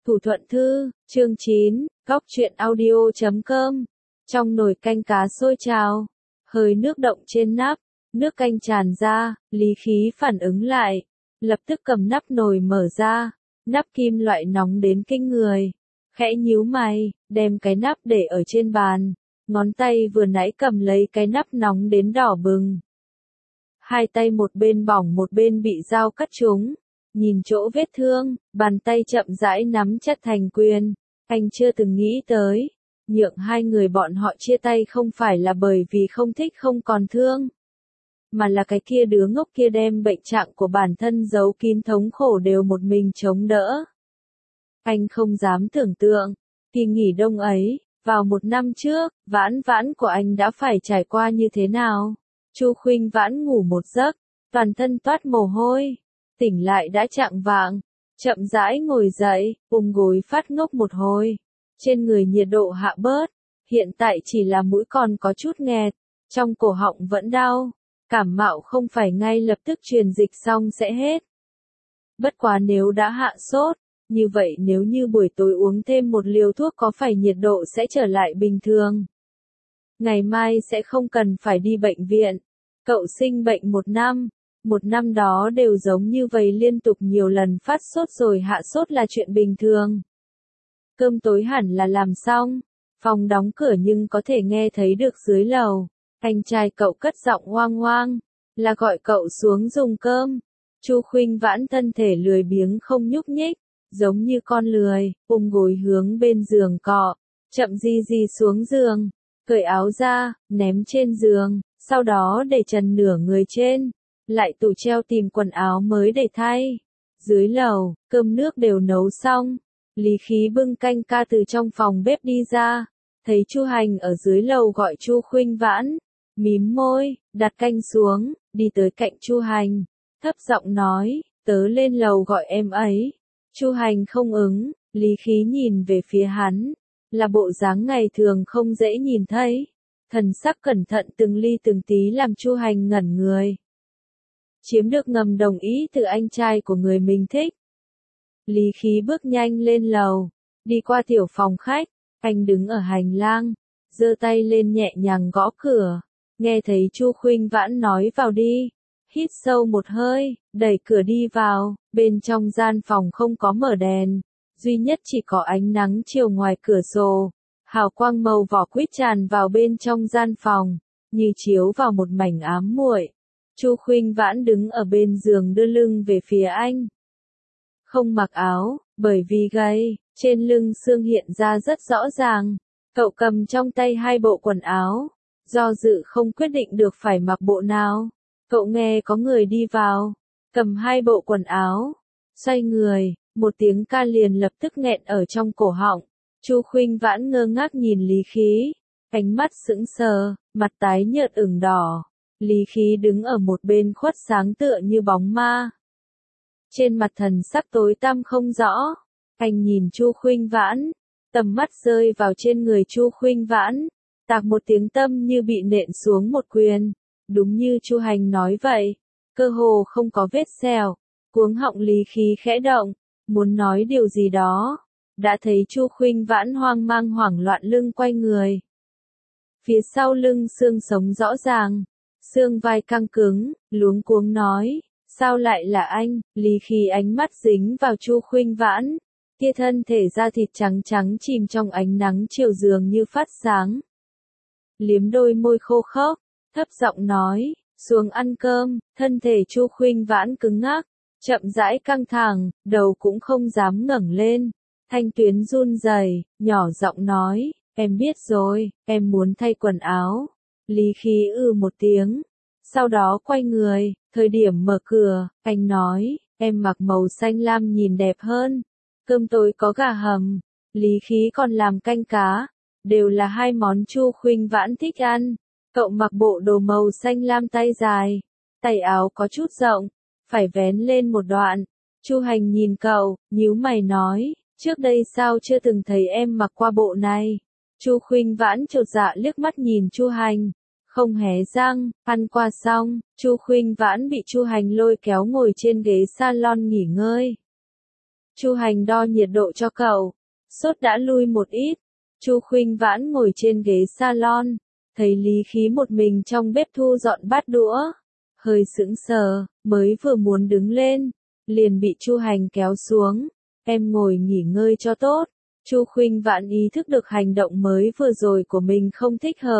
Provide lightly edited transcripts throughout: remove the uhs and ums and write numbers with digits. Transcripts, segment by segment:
Thủ Thuận Thư, chương 9, Góc truyện audio.com. Trong nồi canh cá sôi trào, hơi nước động trên nắp, nước canh tràn ra, Lý Khí phản ứng lại, lập tức cầm nắp nồi mở ra, nắp kim loại nóng đến kinh người, khẽ nhíu mày, đem cái nắp để ở trên bàn, ngón tay vừa nãy cầm lấy cái nắp nóng đến đỏ bừng. Hai tay một bên bỏng một bên bị dao cắt trúng. Nhìn chỗ vết thương, bàn tay chậm rãi nắm chặt thành quyền. Anh chưa từng nghĩ tới, nhượng hai người bọn họ chia tay không phải là bởi vì không thích không còn thương. Mà là cái kia đứa ngốc kia đem bệnh trạng của bản thân giấu kín thống khổ đều một mình chống đỡ. Anh không dám tưởng tượng, kỳ nghỉ đông ấy, vào một năm trước, Vãn Vãn của anh đã phải trải qua như thế nào. Chu Khuynh Vãn ngủ một giấc, toàn thân toát mồ hôi. Tỉnh lại đã chạng vạng, chậm rãi ngồi dậy, ôm gối phát ngốc một hồi. Trên người nhiệt độ hạ bớt, hiện tại chỉ là mũi còn có chút nghẹt, trong cổ họng vẫn đau. Cảm mạo không phải ngay lập tức truyền dịch xong sẽ hết. Bất quá nếu đã hạ sốt, như vậy nếu như buổi tối uống thêm một liều thuốc có phải nhiệt độ sẽ trở lại bình thường. Ngày mai sẽ không cần phải đi bệnh viện. Cậu sinh bệnh một năm đó đều giống như vậy liên tục nhiều lần phát sốt rồi hạ sốt là chuyện bình thường. Cơm tối hẳn là làm xong, phòng đóng cửa nhưng có thể nghe thấy được dưới lầu. Anh trai cậu cất giọng hoang hoang, là gọi cậu xuống dùng cơm. Chu Khuynh Vãn thân thể lười biếng không nhúc nhích, giống như con lười, ôm gối hướng bên giường cọ, chậm gì xuống giường, cởi áo ra, ném trên giường, sau đó để trần nửa người trên. Lại tủ treo tìm quần áo mới để thay. Dưới lầu, cơm nước đều nấu xong. Lý Khí bưng canh ca từ trong phòng bếp đi ra. Thấy Chu Hành ở dưới lầu gọi Chu Khuynh Vãn. Mím môi, đặt canh xuống, đi tới cạnh Chu Hành. Thấp giọng nói, tớ lên lầu gọi em ấy. Chu Hành không ứng, Lý Khí nhìn về phía hắn. Là bộ dáng ngày thường không dễ nhìn thấy. Thần sắc cẩn thận từng ly từng tí làm Chu Hành ngẩn người. Chiếm được ngầm đồng ý từ anh trai của người mình thích. Lý Khí bước nhanh lên lầu, đi qua tiểu phòng khách, anh đứng ở hành lang, giơ tay lên nhẹ nhàng gõ cửa, nghe thấy Chu Khuynh Vãn nói vào đi, hít sâu một hơi, đẩy cửa đi vào, bên trong gian phòng không có mở đèn, duy nhất chỉ có ánh nắng chiều ngoài cửa sổ, hào quang màu vỏ quýt tràn vào bên trong gian phòng, như chiếu vào một mảnh ám muội. Chu Khuynh Vãn đứng ở bên giường đưa lưng về phía anh. Không mặc áo, bởi vì gầy, trên lưng xương hiện ra rất rõ ràng. Cậu cầm trong tay hai bộ quần áo, do dự không quyết định được phải mặc bộ nào. Cậu nghe có người đi vào, cầm hai bộ quần áo, xoay người, một tiếng ca liền lập tức nghẹn ở trong cổ họng. Chu Khuynh Vãn ngơ ngác nhìn Lý Khí, ánh mắt sững sờ, mặt tái nhợt ửng đỏ. Lý Khí đứng ở một bên khuất sáng tựa như bóng ma. Trên mặt thần sắc tối tăm không rõ, anh nhìn Chu Khuynh Vãn, tầm mắt rơi vào trên người Chu Khuynh Vãn, tạc một tiếng tâm như bị nện xuống một quyền, đúng như Chu Hành nói vậy, cơ hồ không có vết sẹo, cuống họng Lý Khí khẽ động, muốn nói điều gì đó, đã thấy Chu Khuynh Vãn hoang mang hoảng loạn lưng quay người. Phía sau lưng xương sống rõ ràng. Xương vai căng cứng, luống cuống nói, sao lại là anh? Lý Khí ánh mắt dính vào Chu Khuynh Vãn, kia thân thể da thịt trắng trắng chìm trong ánh nắng chiều dường như phát sáng. Liếm đôi môi khô khốc, thấp giọng nói, xuống ăn cơm. Thân thể Chu Khuynh Vãn cứng ngắc, chậm rãi căng thẳng, đầu cũng không dám ngẩng lên. Thanh tuyến run rẩy, nhỏ giọng nói, em biết rồi, em muốn thay quần áo. Lý Khí một tiếng, sau đó quay người, thời điểm mở cửa, anh nói, em mặc màu xanh lam nhìn đẹp hơn, cơm tối có gà hầm, Lý Khí còn làm canh cá, đều là hai món Chu Khuynh Vãn thích ăn. Cậu mặc bộ đồ màu xanh lam tay dài, tay áo có chút rộng, phải vén lên một đoạn. Chu Hành nhìn cậu, nhíu mày nói, trước đây sao chưa từng thấy em mặc qua bộ này. Chu Khuynh Vãn chột dạ liếc mắt nhìn Chu Hành, không hé răng. Ăn qua xong, Chu Khuynh Vãn bị Chu Hành lôi kéo ngồi trên ghế salon nghỉ ngơi. Chu Hành đo nhiệt độ cho cậu. Sốt đã lui một ít. Chu Khuynh Vãn ngồi trên ghế salon, thấy Lý Khí một mình trong bếp thu dọn bát đũa. Hơi sững sờ, mới vừa muốn đứng lên, liền bị Chu Hành kéo xuống. Em ngồi nghỉ ngơi cho tốt. Chu Khuynh Vãn ý thức được hành động mới vừa rồi của mình không thích hợp.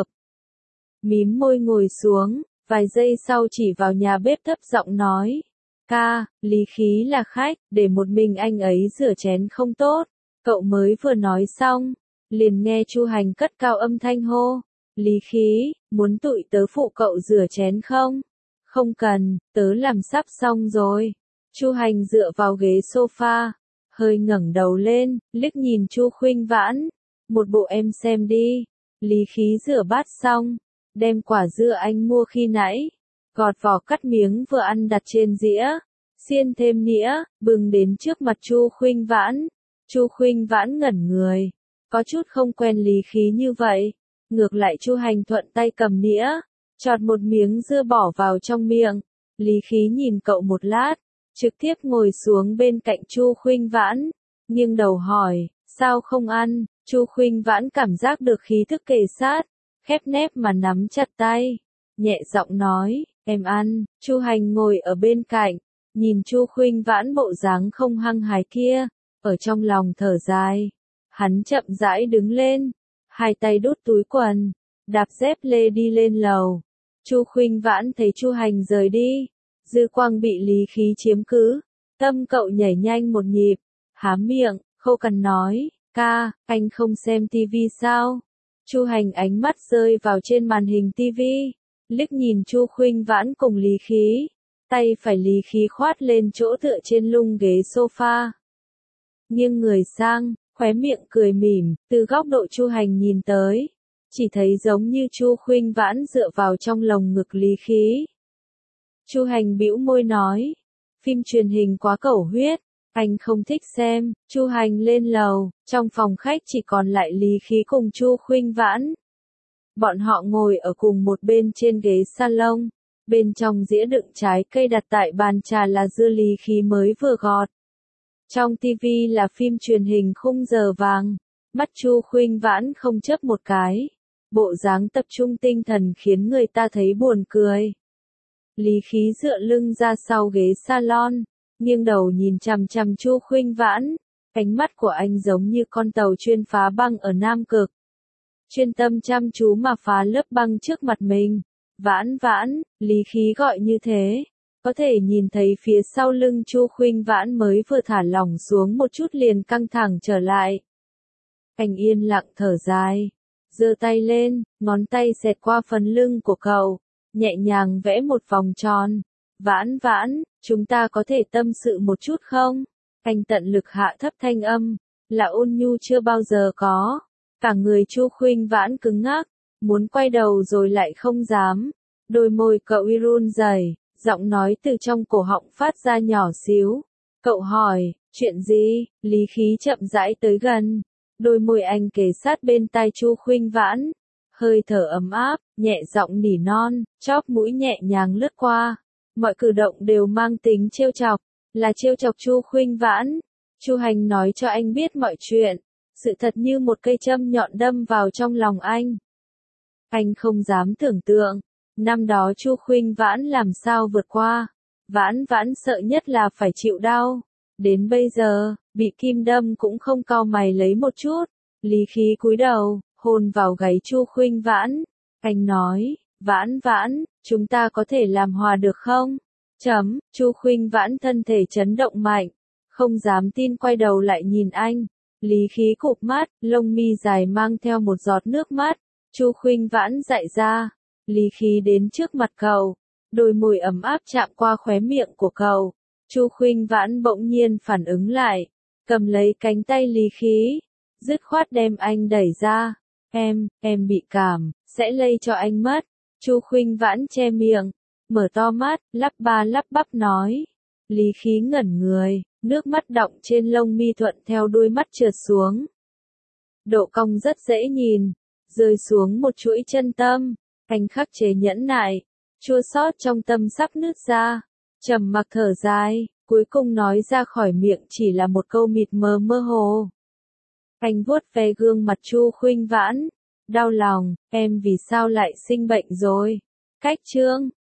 Mím môi ngồi xuống, vài giây sau chỉ vào nhà bếp thấp giọng nói. Ca, Lý Khí là khách, để một mình anh ấy rửa chén không tốt. Cậu mới vừa nói xong, liền nghe Chu Hành cất cao âm thanh hô. Lý Khí, muốn tụi tớ phụ cậu rửa chén không? Không cần, tớ làm sắp xong rồi. Chu Hành dựa vào ghế sofa, hơi ngẩng đầu lên, liếc nhìn Chu Khuynh Vãn. Một bộ em xem đi. Lý Khí rửa bát xong, đem quả dưa anh mua khi nãy, gọt vỏ cắt miếng vừa ăn đặt trên dĩa, xiên thêm nĩa, bưng đến trước mặt Chu Khuynh Vãn. Chu Khuynh Vãn ngẩn người, có chút không quen Lý Khí như vậy. Ngược lại Chu Hành thuận tay cầm nĩa, chọt một miếng dưa bỏ vào trong miệng. Lý Khí nhìn cậu một lát, trực tiếp ngồi xuống bên cạnh Chu Khuynh Vãn, nghiêng đầu hỏi, sao không ăn? Chu Khuynh Vãn cảm giác được khí thức kề sát, khép nép mà nắm chặt tay, nhẹ giọng nói, em ăn. Chu Hành ngồi ở bên cạnh, nhìn Chu Khuynh Vãn bộ dáng không hăng hái kia, ở trong lòng thở dài. Hắn chậm rãi đứng lên, hai tay đút túi quần, đạp dép lê đi lên lầu. Chu Khuynh Vãn thấy Chu Hành rời đi, dư quang bị Lý Khí chiếm cứ, tâm cậu nhảy nhanh một nhịp, há miệng, khô cằn nói, ca, anh không xem tivi sao? Chu Hành ánh mắt rơi vào trên màn hình tivi, liếc nhìn Chu Khuynh Vãn cùng Lý Khí, tay phải Lý Khí khoát lên chỗ tựa trên lung ghế sofa. Nghiêng người sang, khóe miệng cười mỉm, từ góc độ Chu Hành nhìn tới, chỉ thấy giống như Chu Khuynh Vãn dựa vào trong lồng ngực Lý Khí. Chu Hành bĩu môi nói, phim truyền hình quá cẩu huyết, anh không thích xem. Chu Hành lên lầu, trong phòng khách chỉ còn lại Lý Khí cùng Chu Khuynh Vãn. Bọn họ ngồi ở cùng một bên trên ghế salon, bên trong dĩa đựng trái cây đặt tại bàn trà là dưa Lý Khí mới vừa gọt. Trong tivi là phim truyền hình khung giờ vàng, mắt Chu Khuynh Vãn không chớp một cái, bộ dáng tập trung tinh thần khiến người ta thấy buồn cười. Lý Khí dựa lưng ra sau ghế salon, nghiêng đầu nhìn chằm chằm Chu Khuynh Vãn, ánh mắt của anh giống như con tàu chuyên phá băng ở Nam Cực. Chuyên tâm chăm chú mà phá lớp băng trước mặt mình. Vãn Vãn, Lý Khí gọi như thế, có thể nhìn thấy phía sau lưng Chu Khuynh Vãn mới vừa thả lỏng xuống một chút liền căng thẳng trở lại. Anh yên lặng thở dài, giơ tay lên, ngón tay xẹt qua phần lưng của cậu, nhẹ nhàng vẽ một vòng tròn. Vãn Vãn, chúng ta có thể tâm sự một chút không? Anh tận lực hạ thấp thanh âm, là ôn nhu chưa bao giờ có. Cả người Chu Khuynh Vãn cứng ngắc, muốn quay đầu rồi lại không dám. Đôi môi cậu run rẩy, giọng nói từ trong cổ họng phát ra nhỏ xíu. Cậu hỏi, chuyện gì? Lý Khí chậm rãi tới gần, đôi môi anh kề sát bên tai Chu Khuynh Vãn, hơi thở ấm áp, nhẹ giọng nỉ non, chóp mũi nhẹ nhàng lướt qua. Mọi cử động đều mang tính trêu chọc, là trêu chọc Chu Khuynh Vãn. Chu Hành nói cho anh biết mọi chuyện, sự thật như một cây châm nhọn đâm vào trong lòng anh. Anh không dám tưởng tượng, năm đó Chu Khuynh Vãn làm sao vượt qua. Vãn Vãn sợ nhất là phải chịu đau. Đến bây giờ, bị kim đâm cũng không cau mày lấy một chút. Lý Khí cúi đầu, hôn vào gáy Chu Khuynh Vãn. Anh nói, Vãn Vãn, chúng ta có thể làm hòa được không? Chu Khuynh Vãn thân thể chấn động mạnh, không dám tin quay đầu lại nhìn anh. Lý Khí cụp mắt, lông mi dài mang theo một giọt nước mắt. Chu Khuynh Vãn dại ra. Lý Khí đến trước mặt cậu, đôi môi ấm áp chạm qua khóe miệng của cậu. Chu Khuynh Vãn bỗng nhiên phản ứng lại, cầm lấy cánh tay Lý Khí, dứt khoát đem anh đẩy ra. Em bị cảm, sẽ lây cho anh mất. Chu Khuynh Vãn che miệng, mở to mắt, lắp ba lắp bắp nói. Lý Khí ngẩn người, nước mắt đọng trên lông mi thuận theo đôi mắt trượt xuống. Độ cong rất dễ nhìn, rơi xuống một chuỗi chân tâm. Anh khắc chế nhẫn nại, chua xót trong tâm sắp nứt ra, trầm mặc thở dài. Cuối cùng nói ra khỏi miệng chỉ là một câu mịt mờ mơ hồ. Anh vuốt ve gương mặt Chu Khuynh Vãn, đau lòng, em vì sao lại sinh bệnh rồi? Cách chương